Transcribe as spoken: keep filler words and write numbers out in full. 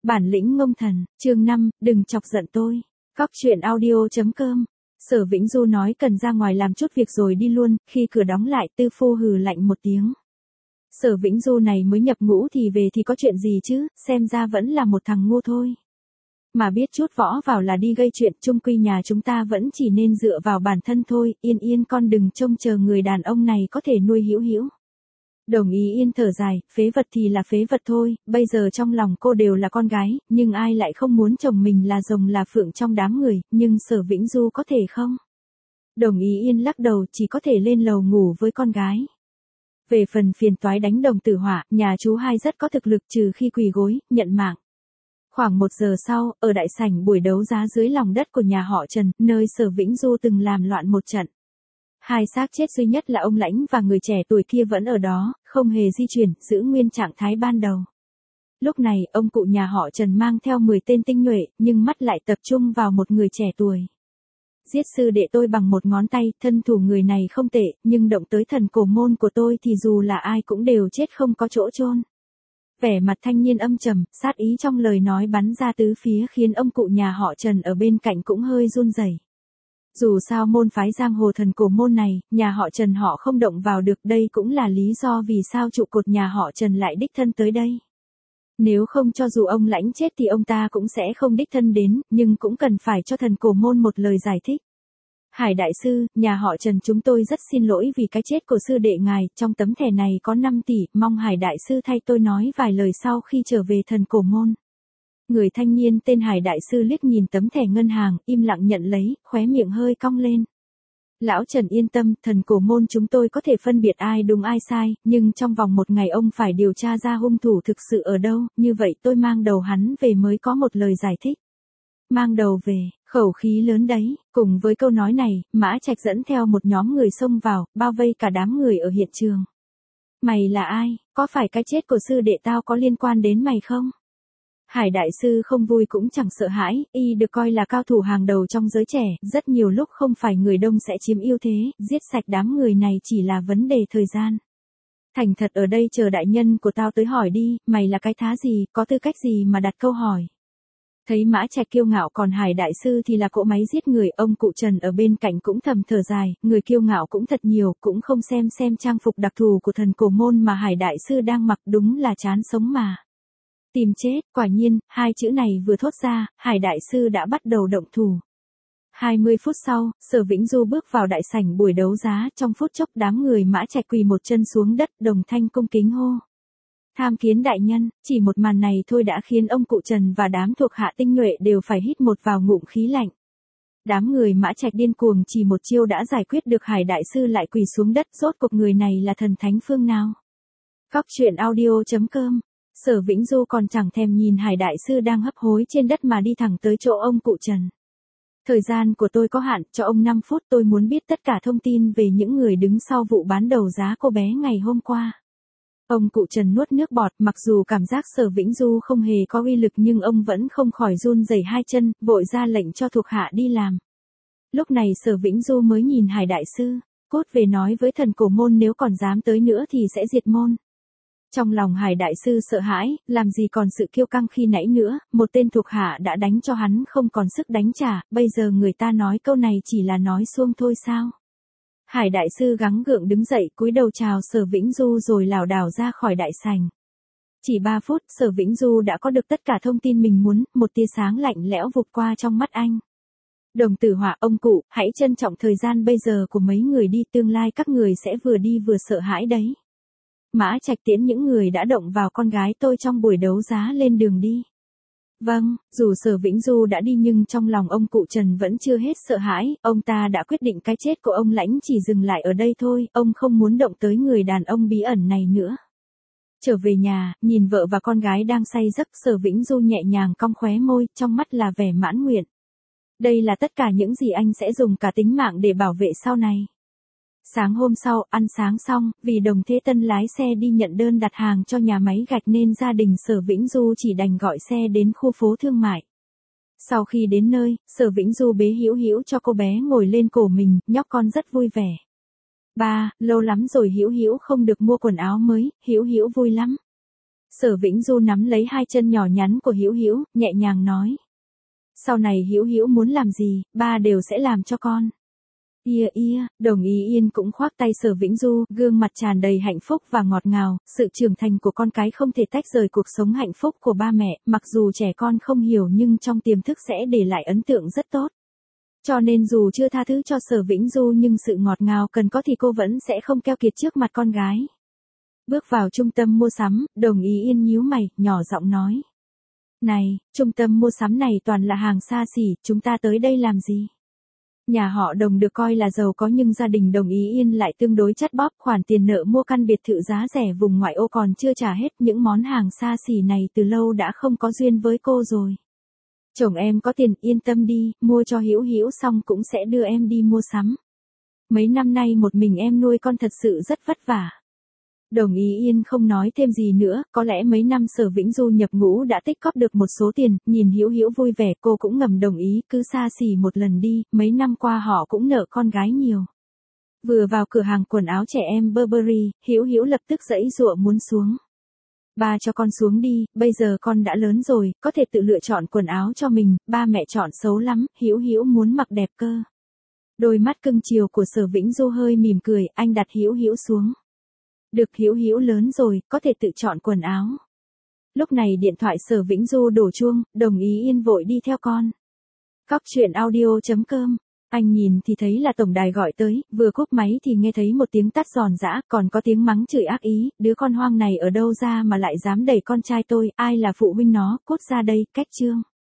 Bản lĩnh ngông thần, chương năm, đừng chọc giận tôi. Cóc truyện audio.com. Sở Vĩnh Du nói cần ra ngoài làm chút việc rồi đi luôn, khi cửa đóng lại Tư Phu hừ lạnh một tiếng. Sở Vĩnh Du này mới nhập ngũ thì về thì có chuyện gì chứ, xem ra vẫn là một thằng ngu thôi. Mà biết chút võ vào là đi gây chuyện, chung quy nhà chúng ta vẫn chỉ nên dựa vào bản thân thôi, Yên Yên con đừng trông chờ người đàn ông này có thể nuôi Hữu Hữu. Đồng ý Yên thở dài, phế vật thì là phế vật thôi, bây giờ trong lòng cô đều là con gái, nhưng ai lại không muốn chồng mình là rồng là phượng trong đám người, nhưng Sở Vĩnh Du có thể không? Đồng ý Yên lắc đầu, chỉ có thể lên lầu ngủ với con gái. Về phần phiền toái đánh đồng tử hỏa, nhà chú hai rất có thực lực trừ khi quỳ gối, nhận mạng. Khoảng một giờ sau, ở đại sảnh buổi đấu giá dưới lòng đất của nhà họ Trần, nơi Sở Vĩnh Du từng làm loạn một trận. Hai xác chết duy nhất là ông Lãnh và người trẻ tuổi kia vẫn ở đó, không hề di chuyển, giữ nguyên trạng thái ban đầu. Lúc này, ông cụ nhà họ Trần mang theo mười tên tinh nhuệ, nhưng mắt lại tập trung vào một người trẻ tuổi. Giết sư đệ tôi bằng một ngón tay, thân thủ người này không tệ, nhưng động tới thần cổ môn của tôi thì dù là ai cũng đều chết không có chỗ chôn. Vẻ mặt thanh niên âm trầm, sát ý trong lời nói bắn ra tứ phía khiến ông cụ nhà họ Trần ở bên cạnh cũng hơi run rẩy. Dù sao môn phái giang hồ thần cổ môn này, nhà họ Trần họ không động vào được, đây cũng là lý do vì sao trụ cột nhà họ Trần lại đích thân tới đây. Nếu không cho dù ông Lãnh chết thì ông ta cũng sẽ không đích thân đến, nhưng cũng cần phải cho thần cổ môn một lời giải thích. Hải đại sư, nhà họ Trần chúng tôi rất xin lỗi vì cái chết của sư đệ ngài, trong tấm thẻ này có năm tỷ, mong Hải đại sư thay tôi nói vài lời sau khi trở về thần cổ môn. Người thanh niên tên Hải đại sư liếc nhìn tấm thẻ ngân hàng, im lặng nhận lấy, khóe miệng hơi cong lên. Lão Trần yên tâm, thần cổ môn chúng tôi có thể phân biệt ai đúng ai sai, nhưng trong vòng một ngày ông phải điều tra ra hung thủ thực sự ở đâu, như vậy tôi mang đầu hắn về mới có một lời giải thích. Mang đầu về, khẩu khí lớn đấy, cùng với câu nói này, Mã Trạch dẫn theo một nhóm người xông vào, bao vây cả đám người ở hiện trường. Mày là ai, có phải cái chết của sư đệ tao có liên quan đến mày không? Hải đại sư không vui cũng chẳng sợ hãi, y được coi là cao thủ hàng đầu trong giới trẻ, rất nhiều lúc không phải người đông sẽ chiếm ưu thế, giết sạch đám người này chỉ là vấn đề thời gian. Thành thật ở đây chờ đại nhân của tao tới hỏi đi, mày là cái thá gì, có tư cách gì mà đặt câu hỏi. Thấy Mã Trạch kiêu ngạo còn Hải đại sư thì là cỗ máy giết người, ông cụ Trần ở bên cạnh cũng thầm thở dài, người kiêu ngạo cũng thật nhiều, cũng không xem xem trang phục đặc thù của thần cổ môn mà Hải đại sư đang mặc, đúng là chán sống mà. Tìm chết, quả nhiên, hai chữ này vừa thốt ra, Hải đại sư đã bắt đầu động thủ. hai mươi phút sau, Sở Vĩnh Du bước vào đại sảnh buổi đấu giá, trong phút chốc đám người Mã Trạch quỳ một chân xuống đất, đồng thanh cung kính hô. Tham kiến đại nhân, chỉ một màn này thôi đã khiến ông cụ Trần và đám thuộc hạ tinh nhuệ đều phải hít một vào ngụm khí lạnh. Đám người Mã Trạch điên cuồng chỉ một chiêu đã giải quyết được Hải đại sư lại quỳ xuống đất, rốt cuộc người này là thần thánh phương nào. Cóc truyện audio.com. Sở Vĩnh Du còn chẳng thèm nhìn Hải đại sư đang hấp hối trên đất mà đi thẳng tới chỗ ông cụ Trần. Thời gian của tôi có hạn, cho ông năm phút, tôi muốn biết tất cả thông tin về những người đứng sau vụ bán đầu giá cô bé ngày hôm qua. Ông cụ Trần nuốt nước bọt, mặc dù cảm giác Sở Vĩnh Du không hề có uy lực nhưng ông vẫn không khỏi run rẩy hai chân, vội ra lệnh cho thuộc hạ đi làm. Lúc này Sở Vĩnh Du mới nhìn Hải đại sư, cốt về nói với thần cổ môn nếu còn dám tới nữa thì sẽ diệt môn. Trong lòng Hải đại sư sợ hãi, làm gì còn sự kiêu căng khi nãy nữa, một tên thuộc hạ đã đánh cho hắn không còn sức đánh trả, bây giờ người ta nói câu này chỉ là nói suông thôi sao? Hải đại sư gắng gượng đứng dậy, cúi đầu chào Sở Vĩnh Du rồi lảo đảo ra khỏi đại sảnh. Chỉ ba phút, Sở Vĩnh Du đã có được tất cả thông tin mình muốn, một tia sáng lạnh lẽo vụt qua trong mắt anh. Đồng tử hỏa, ông cụ, hãy trân trọng thời gian bây giờ của mấy người đi, tương lai các người sẽ vừa đi vừa sợ hãi đấy. Mã Trạch tiễn những người đã động vào con gái tôi trong buổi đấu giá lên đường đi. Vâng, dù Sở Vĩnh Du đã đi nhưng trong lòng ông cụ Trần vẫn chưa hết sợ hãi, ông ta đã quyết định cái chết của ông Lãnh chỉ dừng lại ở đây thôi, ông không muốn động tới người đàn ông bí ẩn này nữa. Trở về nhà, nhìn vợ và con gái đang say giấc, Sở Vĩnh Du nhẹ nhàng cong khóe môi, trong mắt là vẻ mãn nguyện. Đây là tất cả những gì anh sẽ dùng cả tính mạng để bảo vệ sau này. Sáng hôm sau, ăn sáng xong, vì Đồng Thế Tân lái xe đi nhận đơn đặt hàng cho nhà máy gạch nên gia đình Sở Vĩnh Du chỉ đành gọi xe đến khu phố thương mại. Sau khi đến nơi, Sở Vĩnh Du bế Hữu Hữu cho cô bé ngồi lên cổ mình, nhóc con rất vui vẻ. Ba, lâu lắm rồi Hữu Hữu không được mua quần áo mới, Hữu Hữu vui lắm. Sở Vĩnh Du nắm lấy hai chân nhỏ nhắn của Hữu Hữu, nhẹ nhàng nói. Sau này Hữu Hữu muốn làm gì, ba đều sẽ làm cho con. Ia ia, Đồng Ý Yên cũng khoác tay Sở Vĩnh Du, gương mặt tràn đầy hạnh phúc và ngọt ngào, sự trưởng thành của con cái không thể tách rời cuộc sống hạnh phúc của ba mẹ, mặc dù trẻ con không hiểu nhưng trong tiềm thức sẽ để lại ấn tượng rất tốt. Cho nên dù chưa tha thứ cho Sở Vĩnh Du nhưng sự ngọt ngào cần có thì cô vẫn sẽ không keo kiệt trước mặt con gái. Bước vào trung tâm mua sắm, Đồng Ý Yên nhíu mày, nhỏ giọng nói. Này, trung tâm mua sắm này toàn là hàng xa xỉ, chúng ta tới đây làm gì? Nhà họ Đồng được coi là giàu có nhưng gia đình Đồng Ý Yên lại tương đối chắt bóp, khoản tiền nợ mua căn biệt thự giá rẻ vùng ngoại ô còn chưa trả hết, những món hàng xa xỉ này từ lâu đã không có duyên với cô rồi. Chồng em có tiền, yên tâm đi, mua cho Hữu Hữu xong cũng sẽ đưa em đi mua sắm. Mấy năm nay một mình em nuôi con thật sự rất vất vả. Đồng Ý Yên không nói thêm gì nữa, có lẽ mấy năm Sở Vĩnh Du nhập ngũ đã tích cóp được một số tiền, nhìn Hữu Hữu vui vẻ cô cũng ngầm đồng ý, cứ xa xỉ một lần đi, mấy năm qua họ cũng nợ con gái nhiều. Vừa vào cửa hàng quần áo trẻ em Burberry, Hữu Hữu lập tức giãy giụa muốn xuống. Ba cho con xuống đi, bây giờ con đã lớn rồi, có thể tự lựa chọn quần áo cho mình, ba mẹ chọn xấu lắm, Hữu Hữu muốn mặc đẹp cơ. Đôi mắt cưng chiều của Sở Vĩnh Du hơi mỉm cười, anh đặt Hữu Hữu xuống. Được, Hữu Hữu lớn rồi, có thể tự chọn quần áo. Lúc này điện thoại Sở Vĩnh Du đổ chuông, Đồng Ý Yên vội đi theo con. Cóc truyện audio chấm com. Anh nhìn thì thấy là tổng đài gọi tới, vừa cúp máy thì nghe thấy một tiếng tát giòn giã, còn có tiếng mắng chửi ác ý, đứa con hoang này ở đâu ra mà lại dám đẩy con trai tôi, ai là phụ huynh nó, cút ra đây, cách chương.